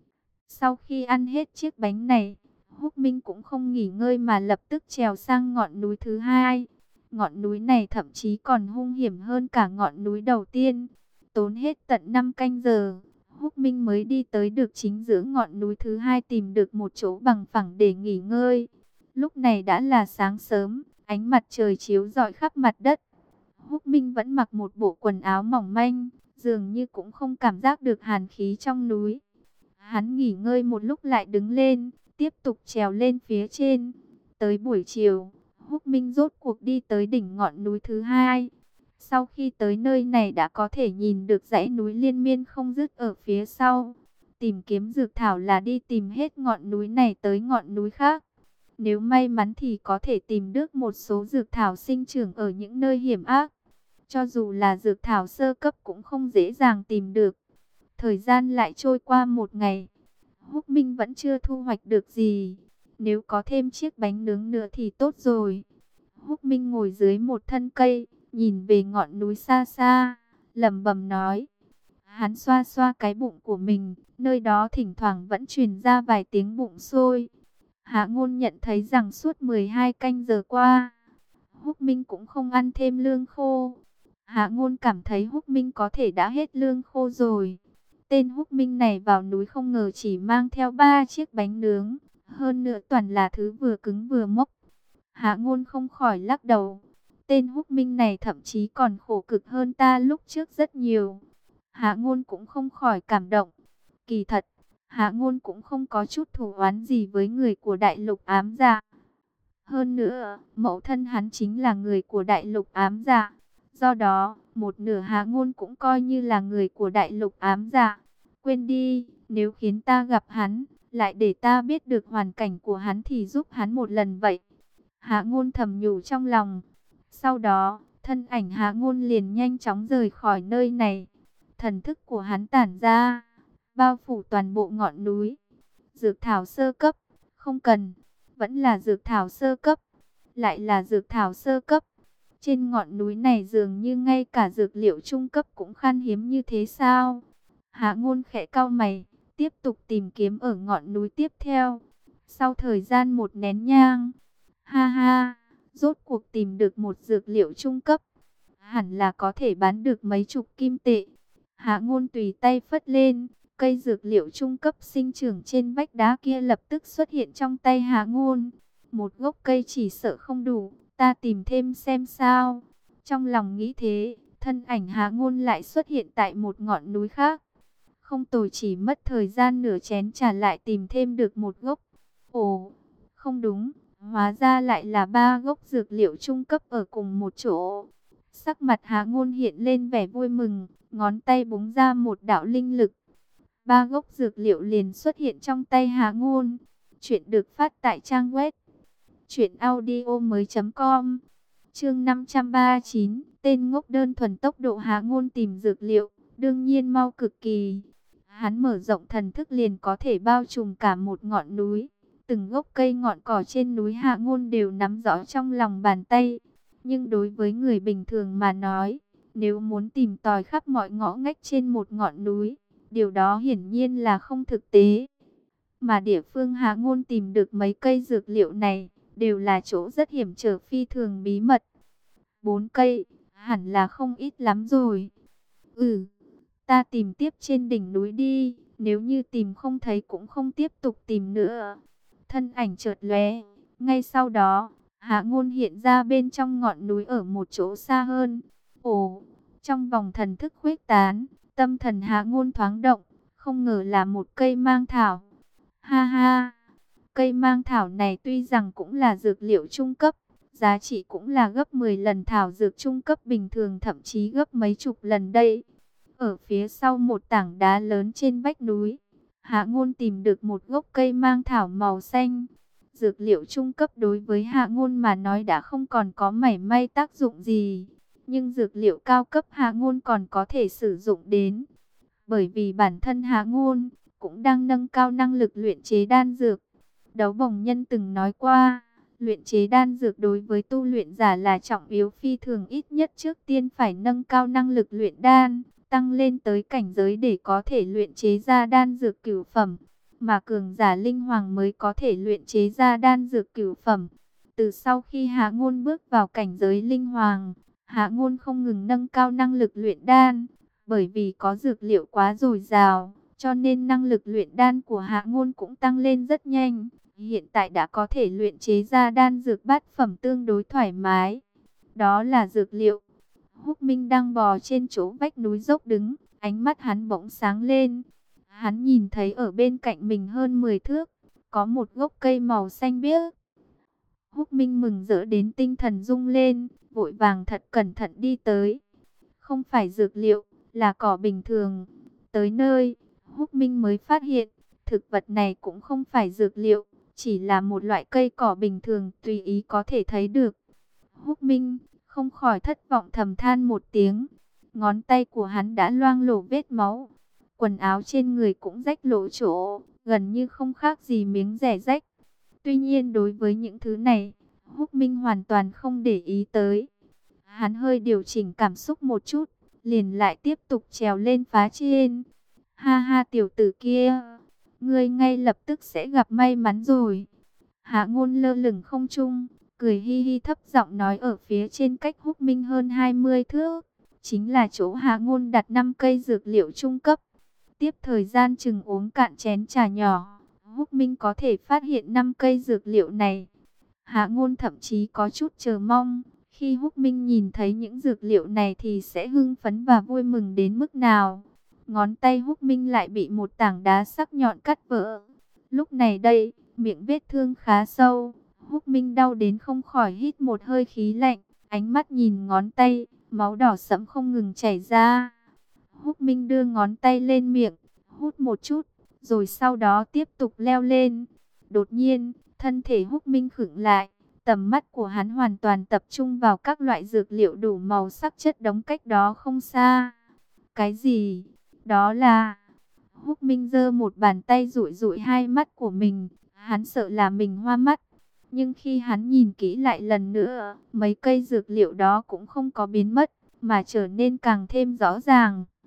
Sau khi ăn hết chiếc bánh này, Húc Minh cũng không nghỉ ngơi mà lập tức trèo sang ngọn núi thứ hai. Ngọn núi này thậm chí còn hung hiểm hơn cả ngọn núi đầu tiên. Tốn hết tận 5 canh giờ, Húc Minh mới đi tới được chính giữa ngọn núi thứ hai, tìm được một chỗ bằng phẳng để nghỉ ngơi. Lúc này đã là sáng sớm, ánh mặt trời chiếu rọi khắp mặt đất. Húc Minh vẫn mặc một bộ quần áo mỏng manh, dường như cũng không cảm giác được hàn khí trong núi. Hắn nghỉ ngơi một lúc lại đứng lên, tiếp tục trèo lên phía trên. Tới buổi chiều, Húc Minh rốt cuộc đi tới đỉnh ngọn núi thứ hai. Sau khi tới nơi này đã có thể nhìn được dãy núi liên miên không dứt ở phía sau. Tìm kiếm dược thảo là đi tìm hết ngọn núi này tới ngọn núi khác. Nếu may mắn thì có thể tìm được một số dược thảo sinh trưởng ở những nơi hiểm ác. Cho dù là dược thảo sơ cấp cũng không dễ dàng tìm được. Thời gian lại trôi qua một ngày, Húc Minh vẫn chưa thu hoạch được gì. Nếu có thêm chiếc bánh nướng nữa thì tốt rồi. Húc Minh ngồi dưới một thân cây, nhìn về ngọn núi xa xa, lẩm bẩm nói. Hắn xoa xoa cái bụng của mình, nơi đó thỉnh thoảng vẫn truyền ra vài tiếng bụng sôi. Hạ Ngôn nhận thấy rằng suốt 12 canh giờ qua, Húc Minh cũng không ăn thêm lương khô. Hạ Ngôn cảm thấy Húc Minh có thể đã hết lương khô rồi. Tên Húc Minh này vào núi không ngờ chỉ mang theo 3 chiếc bánh nướng, hơn nữa toàn là thứ vừa cứng vừa mốc. Hạ Ngôn không khỏi lắc đầu. Tên Húc Minh này thậm chí còn khổ cực hơn ta lúc trước rất nhiều. Hạ Ngôn cũng không khỏi cảm động. Kỳ thật, Hạ Ngôn cũng không có chút thù oán gì với người của Đại Lục Ám Dạ. Hơn nữa, mẫu thân hắn chính là người của Đại Lục Ám Dạ. Do đó, một nửa Hạ Ngôn cũng coi như là người của Đại Lục Ám Dạ. Quên đi, nếu khiến ta gặp hắn, lại để ta biết được hoàn cảnh của hắn thì giúp hắn một lần vậy. Hạ Ngôn thầm nhủ trong lòng. Sau đó, thân ảnh Hạ Ngôn liền nhanh chóng rời khỏi nơi này. Thần thức của hắn tản ra, bao phủ toàn bộ ngọn núi. Dược thảo sơ cấp, không cần. Vẫn là dược thảo sơ cấp, lại là dược thảo sơ cấp. Trên ngọn núi này dường như ngay cả dược liệu trung cấp cũng khan hiếm như thế sao? Hạ Ngôn khẽ cau mày, tiếp tục tìm kiếm ở ngọn núi tiếp theo. Sau thời gian một nén nhang, ha ha, rốt cuộc tìm được một dược liệu trung cấp. Hẳn là có thể bán được mấy chục kim tệ. Hạ Ngôn tùy tay phất lên, cây dược liệu trung cấp sinh trưởng trên vách đá kia lập tức xuất hiện trong tay Hạ Ngôn. Một gốc cây chỉ sợ không đủ, ta tìm thêm xem sao. Trong lòng nghĩ thế, thân ảnh Hạ Ngôn lại xuất hiện tại một ngọn núi khác. Không tồi, chỉ mất thời gian nửa chén trà lại tìm thêm được một gốc. Ồ, không đúng, hóa ra lại là 3 gốc dược liệu trung cấp ở cùng một chỗ. Sắc mặt Hạ Ngôn hiện lên vẻ vui mừng, ngón tay búng ra một đạo linh lực. 3 gốc dược liệu liền xuất hiện trong tay Hạ Ngôn. Chuyện được phát tại trang web truyệnaudiomoi.com. Chương 539, tên ngốc đơn thuần. Tốc độ Hạ Ngôn tìm dược liệu đương nhiên mau cực kỳ. Hắn mở rộng thần thức liền có thể bao trùm cả một ngọn núi. Từng gốc cây ngọn cỏ trên núi Hạ Ngôn đều nắm rõ trong lòng bàn tay. Nhưng đối với người bình thường mà nói, nếu muốn tìm tòi khắp mọi ngõ ngách trên một ngọn núi, điều đó hiển nhiên là không thực tế. Mà địa phương Hạ Ngôn tìm được mấy cây dược liệu này, đều là chỗ rất hiểm trở phi thường bí mật. 4 cây, hẳn là không ít lắm rồi. Ta tìm tiếp trên đỉnh núi đi, nếu như tìm không thấy cũng không tiếp tục tìm nữa. Thân ảnh chợt lóe, ngay sau đó, Hạ Ngôn hiện ra bên trong ngọn núi ở một chỗ xa hơn. Ồ, trong vòng thần thức khuếch tán, tâm thần Hạ Ngôn thoáng động, không ngờ là một cây mang thảo. Ha ha, cây mang thảo này tuy rằng cũng là dược liệu trung cấp, giá trị cũng là gấp 10 lần thảo dược trung cấp bình thường, thậm chí gấp mấy chục lần đây. Ở phía sau một tảng đá lớn trên vách núi, Hạ Ngôn tìm được một gốc cây mang thảo màu xanh. Dược liệu trung cấp đối với Hạ Ngôn mà nói đã không còn có mảy may tác dụng gì. Nhưng dược liệu cao cấp Hạ Ngôn còn có thể sử dụng đến. Bởi vì bản thân Hạ Ngôn cũng đang nâng cao năng lực luyện chế đan dược. Đấu Bồng Nhân từng nói qua, luyện chế đan dược đối với tu luyện giả là trọng yếu phi thường, ít nhất trước tiên phải nâng cao năng lực luyện đan, tăng lên tới cảnh giới để có thể luyện chế ra đan dược cửu phẩm, mà cường giả linh hoàng mới có thể luyện chế ra đan dược cửu phẩm. Từ sau khi Hạ Ngôn bước vào cảnh giới linh hoàng, Hạ Ngôn không ngừng nâng cao năng lực luyện đan, bởi vì có dược liệu quá dồi dào, cho nên năng lực luyện đan của Hạ Ngôn cũng tăng lên rất nhanh. Hiện tại đã có thể luyện chế ra đan dược bát phẩm tương đối thoải mái. Đó là dược liệu. Húc Minh đang bò trên chỗ vách núi dốc đứng, ánh mắt hắn bỗng sáng lên. Hắn nhìn thấy ở bên cạnh mình hơn 10 thước, có một gốc cây màu xanh biếc. Húc Minh mừng rỡ đến tinh thần rung lên, vội vàng thật cẩn thận đi tới. Không phải dược liệu, là cỏ bình thường. Tới nơi, Húc Minh mới phát hiện, thực vật này cũng không phải dược liệu, chỉ là một loại cây cỏ bình thường tùy ý có thể thấy được. Húc Minh không khỏi thất vọng thầm than một tiếng. Ngón tay của hắn đã loang lổ vết máu. Quần áo trên người cũng rách lỗ chỗ, gần như không khác gì miếng rẻ rách. Tuy nhiên đối với những thứ này, Húc Minh hoàn toàn không để ý tới. Hắn hơi điều chỉnh cảm xúc một chút, liền lại tiếp tục trèo lên phá trên. Ha ha, tiểu tử kia, ngươi ngay lập tức sẽ gặp may mắn rồi. Hạ Ngôn lơ lửng không trung, cười hi hi thấp giọng nói ở phía trên cách Húc Minh hơn 20 thước. Chính là chỗ Hạ Ngôn đặt 5 cây dược liệu trung cấp. Tiếp thời gian chừng uống cạn chén trà nhỏ, Húc Minh có thể phát hiện 5 cây dược liệu này. Hạ Ngôn thậm chí có chút chờ mong, khi Húc Minh nhìn thấy những dược liệu này thì sẽ hưng phấn và vui mừng đến mức nào. Ngón tay Húc Minh lại bị một tảng đá sắc nhọn cắt vỡ. Lúc này đây, miệng vết thương khá sâu, Húc Minh đau đến không khỏi hít một hơi khí lạnh, ánh mắt nhìn ngón tay, máu đỏ sẫm không ngừng chảy ra. Húc Minh đưa ngón tay lên miệng, hút một chút, rồi sau đó tiếp tục leo lên. Đột nhiên, thân thể Húc Minh khựng lại, tầm mắt của hắn hoàn toàn tập trung vào các loại dược liệu đủ màu sắc chất đống cách đó không xa. Cái gì? Đó là... Húc Minh giơ một bàn tay dụi dụi hai mắt của mình, hắn sợ là mình hoa mắt. Nhưng khi hắn nhìn kỹ lại lần nữa, mấy cây dược liệu đó cũng không có biến mất, mà trở nên càng thêm rõ ràng.